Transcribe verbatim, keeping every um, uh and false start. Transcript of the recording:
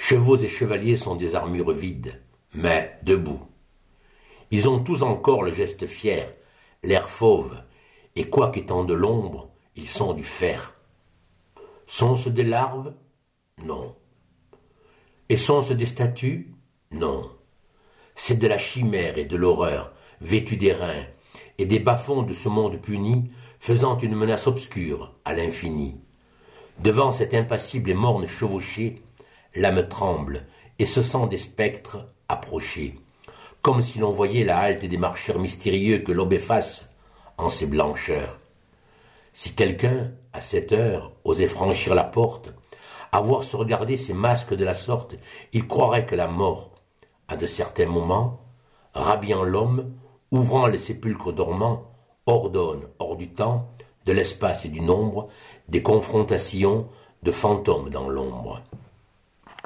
Chevaux et chevaliers sont des armures vides, mais debout. Ils ont tous encore le geste fier, l'air fauve, et quoiqu'étant de l'ombre, ils sont du fer. Sont-ce des larves? Non. Et sont-ce des statues? Non. C'est de la chimère et de l'horreur, vêtue des reins, et des bas-fonds de ce monde puni, faisant une menace obscure à l'infini. Devant cette impassible et morne chevauchée, l'âme tremble et se sent des spectres approcher, comme si l'on voyait la halte des marcheurs mystérieux que l'aube efface en ses blancheurs. Si quelqu'un, à cette heure, osait franchir la porte, à voir se regarder ces masques de la sorte, il croirait que la mort, à de certains moments, rhabillant l'homme, ouvrant les sépulcres dormants, ordonne, hors du temps, de l'espace et du nombre, des confrontations de fantômes dans l'ombre.